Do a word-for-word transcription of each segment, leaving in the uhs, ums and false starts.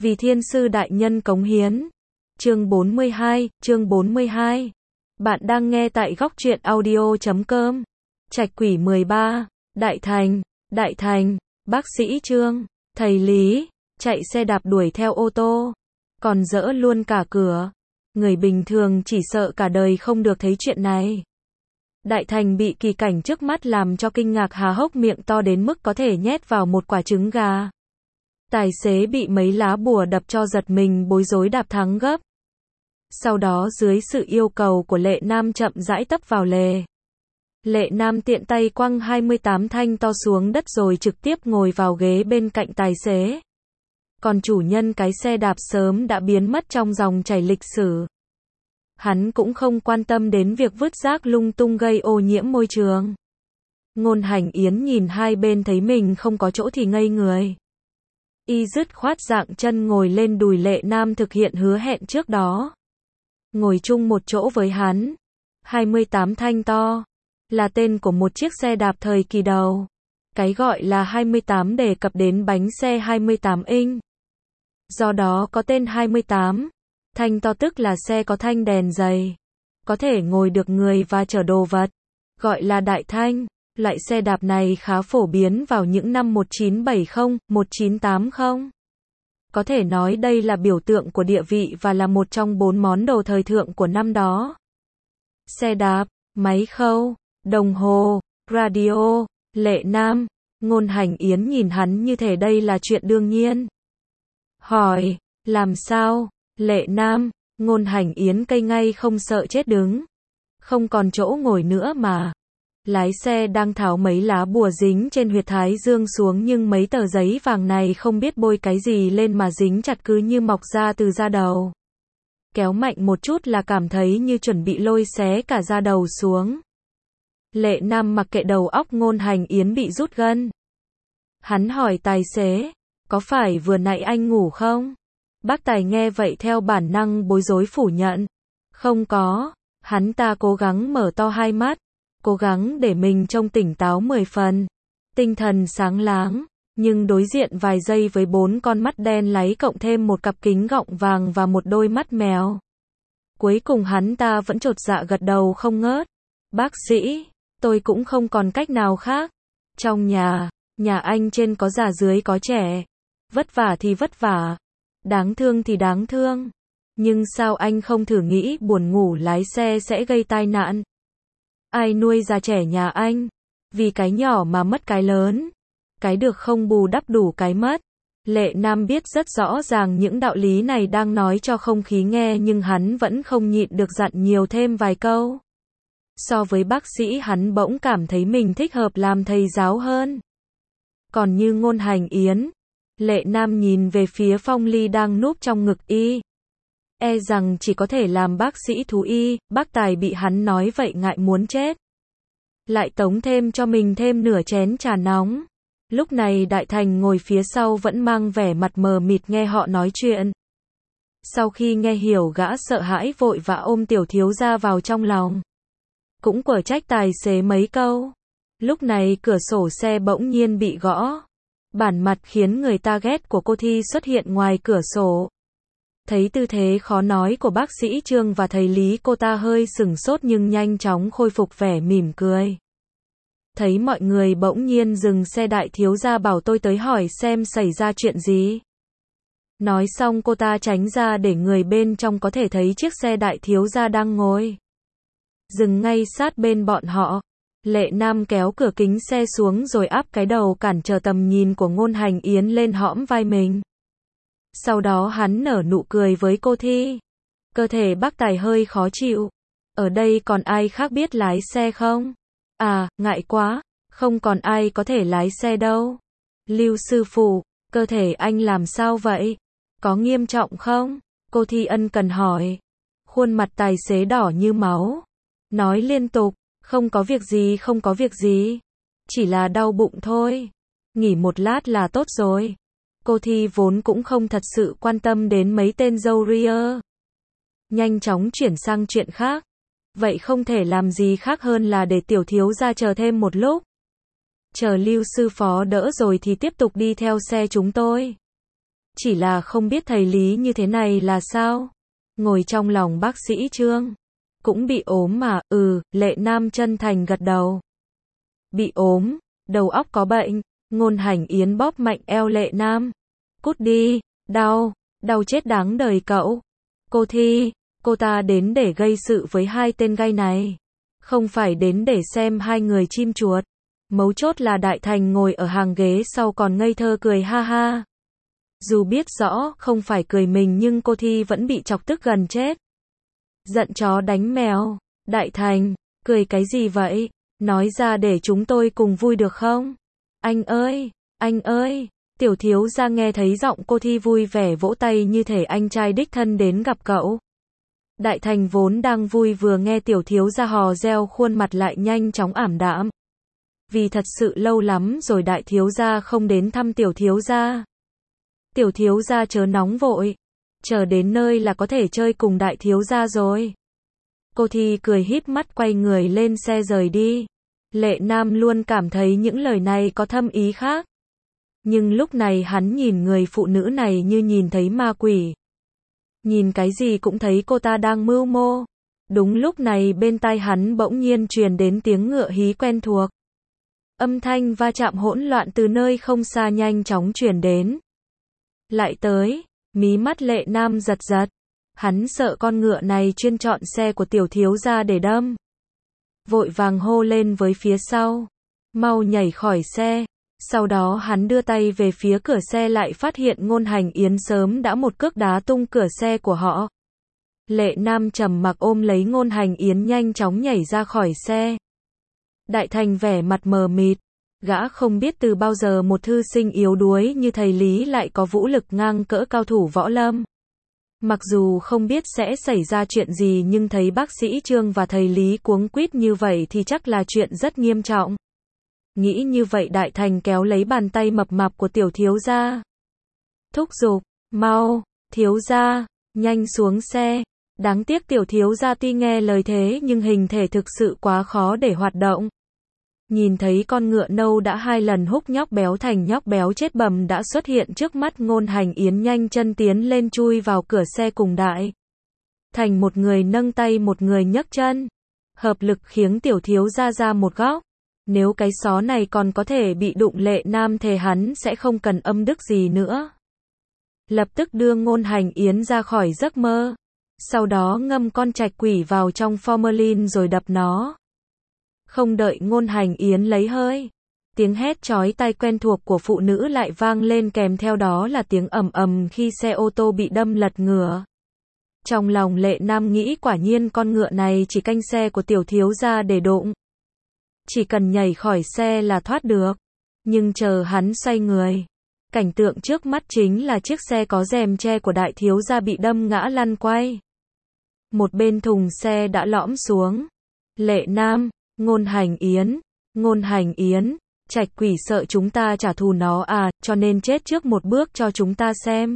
Vì thiên sư đại nhân cống hiến. Chương bốn mươi hai, chương bốn mươi hai. Bạn đang nghe tại góc truyện audio chấm com. Trạch Quỷ mười ba, Đại Thành, Đại Thành, bác sĩ Trương, thầy Lý, chạy xe đạp đuổi theo ô tô, còn dỡ luôn cả cửa. Người bình thường chỉ sợ cả đời không được thấy chuyện này. Đại Thành bị kỳ cảnh trước mắt làm cho kinh ngạc há hốc miệng to đến mức có thể nhét vào một quả trứng gà. Tài xế bị mấy lá bùa đập cho giật mình bối rối đạp thắng gấp. Sau đó dưới sự yêu cầu của Lệ Nam chậm rãi tấp vào lề. Lệ Nam tiện tay quăng hai mươi tám thanh to xuống đất rồi trực tiếp ngồi vào ghế bên cạnh tài xế. Còn chủ nhân cái xe đạp sớm đã biến mất trong dòng chảy lịch sử. Hắn cũng không quan tâm đến việc vứt rác lung tung gây ô nhiễm môi trường. Ngôn Hành Yến nhìn hai bên thấy mình không có chỗ thì ngây người. Y dứt khoát dạng chân ngồi lên đùi Lệ Nam thực hiện hứa hẹn trước đó. Ngồi chung một chỗ với hắn. hai mươi tám thanh to là tên của một chiếc xe đạp thời kỳ đầu. Cái gọi là hai mươi tám đề cập đến bánh xe hai mươi tám inch. Do đó có tên hai mươi tám. Thanh to tức là xe có thanh đèn dày, có thể ngồi được người và chở đồ vật, gọi là đại thanh. Loại xe đạp này khá phổ biến vào những năm một chín bảy không, một chín tám không. Có thể nói đây là biểu tượng của địa vị và là một trong bốn món đồ thời thượng của năm đó. Xe đạp, máy khâu, đồng hồ, radio, Lệ Nam, Ngôn Hành Yến nhìn hắn như thể đây là chuyện đương nhiên. Hỏi, làm sao? Lệ Nam, Ngôn Hành Yến cây ngay không sợ chết đứng. Không còn chỗ ngồi nữa mà. Lái xe đang tháo mấy lá bùa dính trên huyệt thái dương xuống nhưng mấy tờ giấy vàng này không biết bôi cái gì lên mà dính chặt cứ như mọc ra từ da đầu. Kéo mạnh một chút là cảm thấy như chuẩn bị lôi xé cả da đầu xuống. Lệ Nam mặc kệ đầu óc Ngôn Hành Yến bị rút gân. Hắn hỏi tài xế, có phải vừa nãy anh ngủ không? Bác tài nghe vậy theo bản năng bối rối phủ nhận. Không có, hắn ta cố gắng mở to hai mắt, cố gắng để mình trông tỉnh táo mười phần, tinh thần sáng láng, nhưng đối diện vài giây với bốn con mắt đen láy cộng thêm một cặp kính gọng vàng và một đôi mắt mèo. Cuối cùng hắn ta vẫn chột dạ gật đầu không ngớt. Bác sĩ, tôi cũng không còn cách nào khác. Trong nhà, nhà anh trên có già dưới có trẻ. Vất vả thì vất vả. Đáng thương thì đáng thương. Nhưng sao anh không thử nghĩ buồn ngủ lái xe sẽ gây tai nạn? Ai nuôi già trẻ nhà anh? Vì cái nhỏ mà mất cái lớn. Cái được không bù đắp đủ cái mất. Lệ Nam biết rất rõ ràng những đạo lý này đang nói cho không khí nghe nhưng hắn vẫn không nhịn được dặn nhiều thêm vài câu. So với bác sĩ hắn bỗng cảm thấy mình thích hợp làm thầy giáo hơn. Còn như Ngôn Hành Yến, Lệ Nam nhìn về phía Phong Ly đang núp trong ngực y. E rằng chỉ có thể làm bác sĩ thú y, bác tài bị hắn nói vậy ngại muốn chết. Lại tống thêm cho mình thêm nửa chén trà nóng. Lúc này Đại Thành ngồi phía sau vẫn mang vẻ mặt mờ mịt nghe họ nói chuyện. Sau khi nghe hiểu gã sợ hãi vội vã ôm tiểu thiếu gia vào trong lòng. Cũng quở trách tài xế mấy câu. Lúc này cửa sổ xe bỗng nhiên bị gõ. Bản mặt khiến người ta ghét của cô Thi xuất hiện ngoài cửa sổ. Thấy tư thế khó nói của bác sĩ Trương và thầy Lý cô ta hơi sửng sốt nhưng nhanh chóng khôi phục vẻ mỉm cười. Thấy mọi người bỗng nhiên dừng xe đại thiếu gia bảo tôi tới hỏi xem xảy ra chuyện gì. Nói xong cô ta tránh ra để người bên trong có thể thấy chiếc xe đại thiếu gia đang ngồi. Dừng ngay sát bên bọn họ. Lệ Nam kéo cửa kính xe xuống rồi áp cái đầu cản trở tầm nhìn của Ngôn Hành Yến lên hõm vai mình. Sau đó hắn nở nụ cười với cô Thi. Cơ thể bác tài hơi khó chịu. Ở đây còn ai khác biết lái xe không? À, ngại quá, không còn ai có thể lái xe đâu. Lưu sư phụ, cơ thể anh làm sao vậy? Có nghiêm trọng không? Cô Thi ân cần hỏi. Khuôn mặt tài xế đỏ như máu. Nói liên tục, không có việc gì không có việc gì. Chỉ là đau bụng thôi. Nghỉ một lát là tốt rồi. Cô Thi vốn cũng không thật sự quan tâm đến mấy tên râu ria. Nhanh chóng chuyển sang chuyện khác. Vậy không thể làm gì khác hơn là để tiểu thiếu gia chờ thêm một lúc. Chờ Lưu sư phó đỡ rồi thì tiếp tục đi theo xe chúng tôi. Chỉ là không biết thầy Lý như thế này là sao? Ngồi trong lòng bác sĩ Trương. Cũng bị ốm mà, ừ, Lệ Nam chân thành gật đầu. Bị ốm, đầu óc có bệnh, Ngôn Hành Yến bóp mạnh eo Lệ Nam. Cút đi, đau, đau chết đáng đời cậu. Cô Thi, cô ta đến để gây sự với hai tên gay này. Không phải đến để xem hai người chim chuột. Mấu chốt là Đại Thành ngồi ở hàng ghế sau còn ngây thơ cười ha ha. Dù biết rõ không phải cười mình nhưng cô Thi vẫn bị chọc tức gần chết. Giận chó đánh mèo. Đại Thành, cười cái gì vậy? Nói ra để chúng tôi cùng vui được không? Anh ơi, anh ơi. Tiểu thiếu gia nghe thấy giọng cô Thi vui vẻ vỗ tay như thể anh trai đích thân đến gặp cậu. Đại Thành vốn đang vui vừa nghe tiểu thiếu gia hò reo khuôn mặt lại nhanh chóng ảm đạm. Vì thật sự lâu lắm rồi đại thiếu gia không đến thăm tiểu thiếu gia. Tiểu thiếu gia chớ nóng vội. Chờ đến nơi là có thể chơi cùng đại thiếu gia rồi. Cô Thi cười híp mắt quay người lên xe rời đi. Lệ Nam luôn cảm thấy những lời này có thâm ý khác. Nhưng lúc này hắn nhìn người phụ nữ này như nhìn thấy ma quỷ. Nhìn cái gì cũng thấy cô ta đang mưu mô. Đúng lúc này bên tai hắn bỗng nhiên truyền đến tiếng ngựa hí quen thuộc. Âm thanh va chạm hỗn loạn từ nơi không xa nhanh chóng truyền đến. Lại tới, mí mắt Lệ Nam giật giật. Hắn sợ con ngựa này chuyên chọn xe của tiểu thiếu gia để đâm. Vội vàng hô lên với phía sau. Mau nhảy khỏi xe. Sau đó hắn đưa tay về phía cửa xe lại phát hiện Ngôn Hành Yến sớm đã một cước đá tung cửa xe của họ. Lệ Nam trầm mặc ôm lấy Ngôn Hành Yến nhanh chóng nhảy ra khỏi xe. Đại Thành vẻ mặt mờ mịt. Gã không biết từ bao giờ một thư sinh yếu đuối như thầy Lý lại có vũ lực ngang cỡ cao thủ võ lâm. Mặc dù không biết sẽ xảy ra chuyện gì nhưng thấy bác sĩ Trương và thầy Lý cuống quýt như vậy thì chắc là chuyện rất nghiêm trọng. Nghĩ như vậy Đại Thành kéo lấy bàn tay mập mạp của tiểu thiếu gia. Thúc giục, mau, thiếu gia, nhanh xuống xe. Đáng tiếc tiểu thiếu gia tuy nghe lời thế nhưng hình thể thực sự quá khó để hoạt động. Nhìn thấy con ngựa nâu đã hai lần húc nhóc béo thành nhóc béo chết bầm đã xuất hiện trước mắt Ngôn Hành Yến nhanh chân tiến lên chui vào cửa xe cùng Đại Thành, một người nâng tay một người nhấc chân. Hợp lực khiến tiểu thiếu gia ra một góc. Nếu cái xó này còn có thể bị đụng Lệ Nam thề hắn sẽ không cần âm đức gì nữa. Lập tức đưa Ngôn Hành Yến ra khỏi giấc mơ. Sau đó ngâm con trạch quỷ vào trong formalin rồi đập nó. Không đợi Ngôn Hành Yến lấy hơi. Tiếng hét chói tai quen thuộc của phụ nữ lại vang lên kèm theo đó là tiếng ầm ầm khi xe ô tô bị đâm lật ngửa. Trong lòng Lệ Nam nghĩ quả nhiên con ngựa này chỉ canh xe của tiểu thiếu gia để đụng. Chỉ cần nhảy khỏi xe là thoát được. Nhưng chờ hắn xoay người. Cảnh tượng trước mắt chính là chiếc xe có rèm che của đại thiếu gia bị đâm ngã lăn quay. Một bên thùng xe đã lõm xuống. Lệ Nam, Ngôn Hành Yến, Ngôn Hành Yến, trạch quỷ sợ chúng ta trả thù nó à, cho nên chết trước một bước cho chúng ta xem.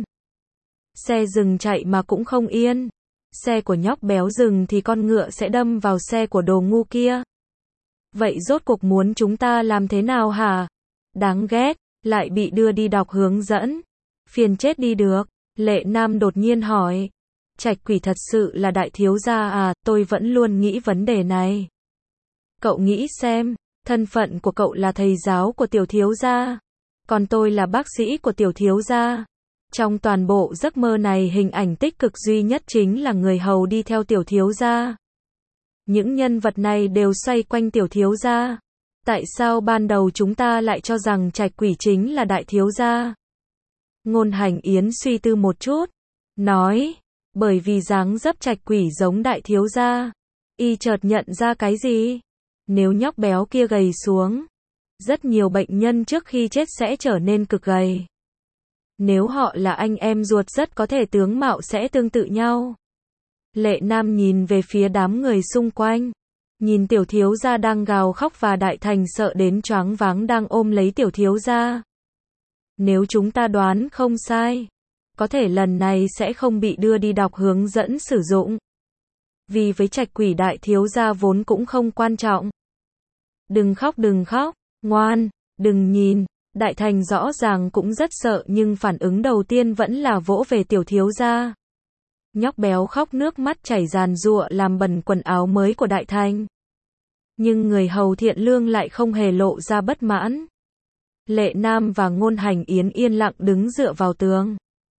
Xe dừng chạy mà cũng không yên. Xe của nhóc béo dừng thì con ngựa sẽ đâm vào xe của đồ ngu kia. Vậy rốt cuộc muốn chúng ta làm thế nào hả? Đáng ghét, lại bị đưa đi đọc hướng dẫn. Phiền chết đi được. Lệ Nam đột nhiên hỏi. Trạch quỷ thật sự là đại thiếu gia à, tôi vẫn luôn nghĩ vấn đề này. Cậu nghĩ xem, thân phận của cậu là thầy giáo của tiểu thiếu gia. Còn tôi là bác sĩ của tiểu thiếu gia. Trong toàn bộ giấc mơ này hình ảnh tích cực duy nhất chính là người hầu đi theo tiểu thiếu gia. Những nhân vật này đều xoay quanh tiểu thiếu gia. Tại sao ban đầu chúng ta lại cho rằng trạch quỷ chính là đại thiếu gia? Ngôn Hành Yến suy tư một chút. Nói, bởi vì dáng dấp trạch quỷ giống đại thiếu gia. Y chợt nhận ra cái gì? Nếu nhóc béo kia gầy xuống, rất nhiều bệnh nhân trước khi chết sẽ trở nên cực gầy. Nếu họ là anh em ruột rất có thể tướng mạo sẽ tương tự nhau. Lệ Nam nhìn về phía đám người xung quanh. Nhìn tiểu thiếu gia đang gào khóc và Đại Thành sợ đến choáng váng đang ôm lấy tiểu thiếu gia. Nếu chúng ta đoán không sai, có thể lần này sẽ không bị đưa đi đọc hướng dẫn sử dụng. Vì với trạch quỷ đại thiếu gia vốn cũng không quan trọng. Đừng khóc đừng khóc, ngoan, đừng nhìn, Đại Thành rõ ràng cũng rất sợ nhưng phản ứng đầu tiên vẫn là vỗ về tiểu thiếu gia. Nhóc béo khóc nước mắt chảy ràn rụa làm bẩn quần áo mới của Đại Thành. Nhưng người hầu thiện lương lại không hề lộ ra bất mãn. Lệ Nam và Ngôn Hành Yến yên lặng đứng dựa vào tường.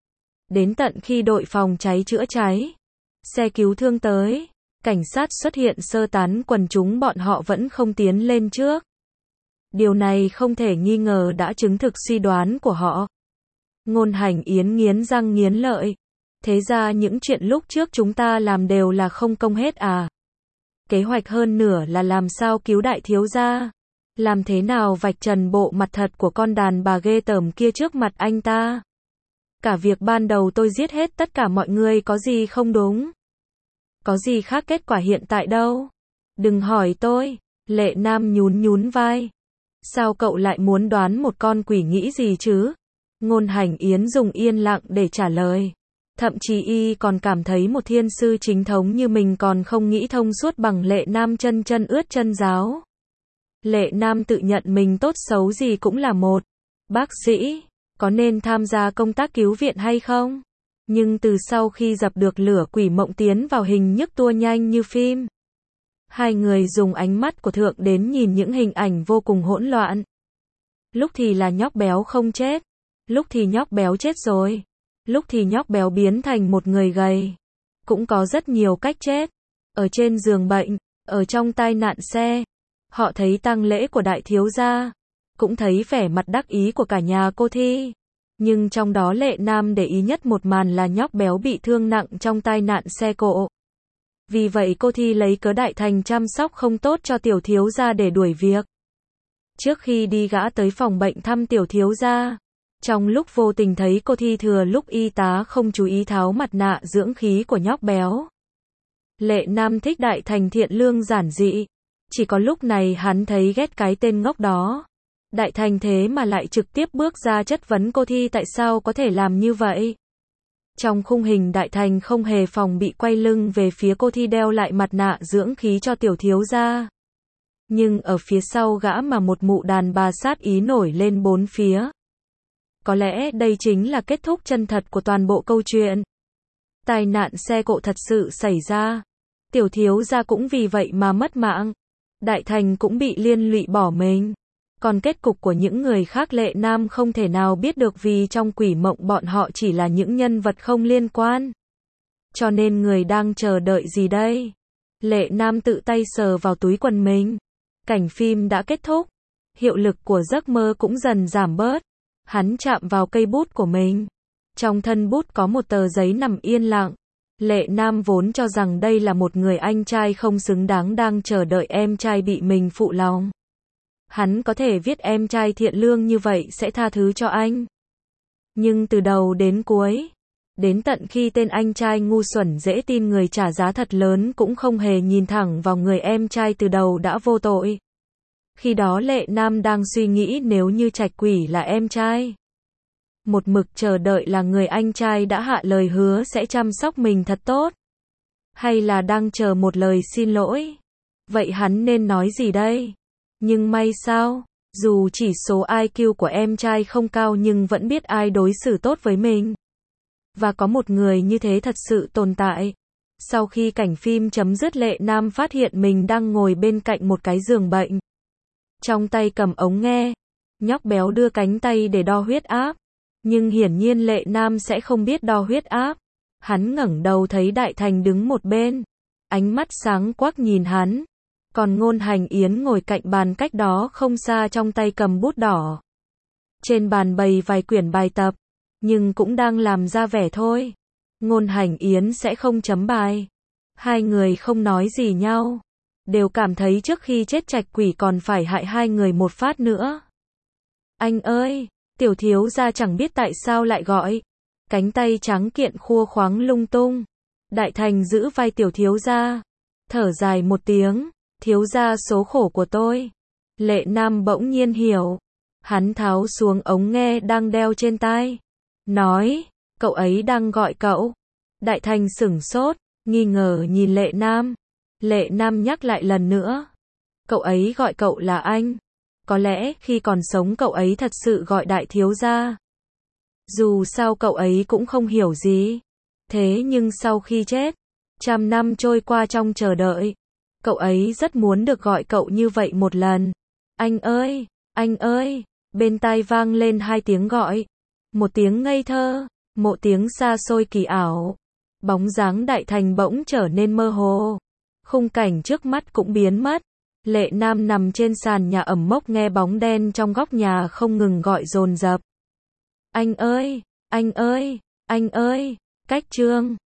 Đến tận khi đội phòng cháy chữa cháy, xe cứu thương tới, cảnh sát xuất hiện sơ tán quần chúng, bọn họ vẫn không tiến lên trước. Điều này không thể nghi ngờ đã chứng thực suy đoán của họ. Ngôn Hành Yến nghiến răng nghiến lợi. Thế ra những chuyện lúc trước chúng ta làm đều là không công hết à? Kế hoạch hơn nửa là làm sao cứu đại thiếu gia. Làm thế nào vạch trần bộ mặt thật của con đàn bà ghê tởm kia trước mặt anh ta. Cả việc ban đầu tôi giết hết tất cả mọi người có gì không đúng? Có gì khác kết quả hiện tại đâu? Đừng hỏi tôi. Lệ Nam nhún nhún vai. Sao cậu lại muốn đoán một con quỷ nghĩ gì chứ? Ngôn Hành Yến dùng yên lặng để trả lời. Thậm chí y còn cảm thấy một thiên sư chính thống như mình còn không nghĩ thông suốt bằng Lệ Nam chân chân ướt chân giáo. Lệ Nam tự nhận mình tốt xấu gì cũng là một bác sĩ, có nên tham gia công tác cứu viện hay không? Nhưng từ sau khi dập được lửa, quỷ mộng tiến vào hình nhức tua nhanh như phim. Hai người dùng ánh mắt của thượng đến nhìn những hình ảnh vô cùng hỗn loạn. Lúc thì là nhóc béo không chết, lúc thì nhóc béo chết rồi, lúc thì nhóc béo biến thành một người gầy. Cũng có rất nhiều cách chết. Ở trên giường bệnh, ở trong tai nạn xe. Họ thấy tang lễ của đại thiếu gia, cũng thấy vẻ mặt đắc ý của cả nhà cô Thi. Nhưng trong đó Lệ Nam để ý nhất một màn là nhóc béo bị thương nặng trong tai nạn xe cộ. Vì vậy cô Thi lấy cớ Đại Thành chăm sóc không tốt cho tiểu thiếu gia để đuổi việc. Trước khi đi gã tới phòng bệnh thăm tiểu thiếu gia. Trong lúc vô tình thấy cô Thi thừa lúc y tá không chú ý tháo mặt nạ dưỡng khí của nhóc béo. Lệ Nam thích Đại Thành thiện lương giản dị. Chỉ có lúc này hắn thấy ghét cái tên ngốc đó. Đại Thành thế mà lại trực tiếp bước ra chất vấn cô Thi tại sao có thể làm như vậy. Trong khung hình Đại Thành không hề phòng bị quay lưng về phía cô Thi đeo lại mặt nạ dưỡng khí cho tiểu thiếu gia. Nhưng ở phía sau gã mà một mụ đàn bà sát ý nổi lên bốn phía. Có lẽ đây chính là kết thúc chân thật của toàn bộ câu chuyện. Tai nạn xe cộ thật sự xảy ra. Tiểu thiếu gia cũng vì vậy mà mất mạng. Đại Thành cũng bị liên lụy bỏ mình. Còn kết cục của những người khác Lệ Nam không thể nào biết được vì trong quỷ mộng bọn họ chỉ là những nhân vật không liên quan. Cho nên người đang chờ đợi gì đây? Lệ Nam tự tay sờ vào túi quần mình. Cảnh phim đã kết thúc. Hiệu lực của giấc mơ cũng dần giảm bớt. Hắn chạm vào cây bút của mình. Trong thân bút có một tờ giấy nằm yên lặng. Lệ Nam vốn cho rằng đây là một người anh trai không xứng đáng đang chờ đợi em trai bị mình phụ lòng. Hắn có thể viết em trai thiện lương như vậy sẽ tha thứ cho anh. Nhưng từ đầu đến cuối, đến tận khi tên anh trai ngu xuẩn dễ tin người trả giá thật lớn cũng không hề nhìn thẳng vào người em trai từ đầu đã vô tội. Khi đó Lệ Nam đang suy nghĩ nếu như Trạch Quỷ là em trai. Một mực chờ đợi là người anh trai đã hạ lời hứa sẽ chăm sóc mình thật tốt. Hay là đang chờ một lời xin lỗi. Vậy hắn nên nói gì đây? Nhưng may sao, dù chỉ số i kiu của em trai không cao nhưng vẫn biết ai đối xử tốt với mình. Và có một người như thế thật sự tồn tại. Sau khi cảnh phim chấm dứt Lệ Nam phát hiện mình đang ngồi bên cạnh một cái giường bệnh. Trong tay cầm ống nghe. Nhóc béo đưa cánh tay để đo huyết áp. Nhưng hiển nhiên Lệ Nam sẽ không biết đo huyết áp. Hắn ngẩng đầu thấy Đại Thành đứng một bên. Ánh mắt sáng quắc nhìn hắn. Còn Ngôn Hành Yến ngồi cạnh bàn cách đó không xa trong tay cầm bút đỏ. Trên bàn bày vài quyển bài tập. Nhưng cũng đang làm ra vẻ thôi. Ngôn Hành Yến sẽ không chấm bài. Hai người không nói gì nhau. Đều cảm thấy trước khi chết Trạch Quỷ còn phải hại hai người một phát nữa. Anh ơi! Tiểu thiếu gia chẳng biết tại sao lại gọi. Cánh tay trắng kiện khua khoáng lung tung. Đại Thành giữ vai tiểu thiếu gia. Thở dài một tiếng. Thiếu gia số khổ của tôi. Lệ Nam bỗng nhiên hiểu. Hắn tháo xuống ống nghe đang đeo trên tai. Nói, cậu ấy đang gọi cậu. Đại Thành sửng sốt, nghi ngờ nhìn Lệ Nam. Lệ Nam nhắc lại lần nữa. Cậu ấy gọi cậu là anh. Có lẽ khi còn sống cậu ấy thật sự gọi đại thiếu gia. Dù sao cậu ấy cũng không hiểu gì. Thế nhưng sau khi chết, trăm năm trôi qua trong chờ đợi, cậu ấy rất muốn được gọi cậu như vậy một lần. Anh ơi, anh ơi, bên tai vang lên hai tiếng gọi. Một tiếng ngây thơ, một tiếng xa xôi kỳ ảo. Bóng dáng Đại Thành bỗng trở nên mơ hồ. Khung cảnh trước mắt cũng biến mất. Lệ Nam nằm trên sàn nhà ẩm mốc nghe bóng đen trong góc nhà không ngừng gọi dồn dập. Anh ơi, anh ơi, anh ơi, cách chương.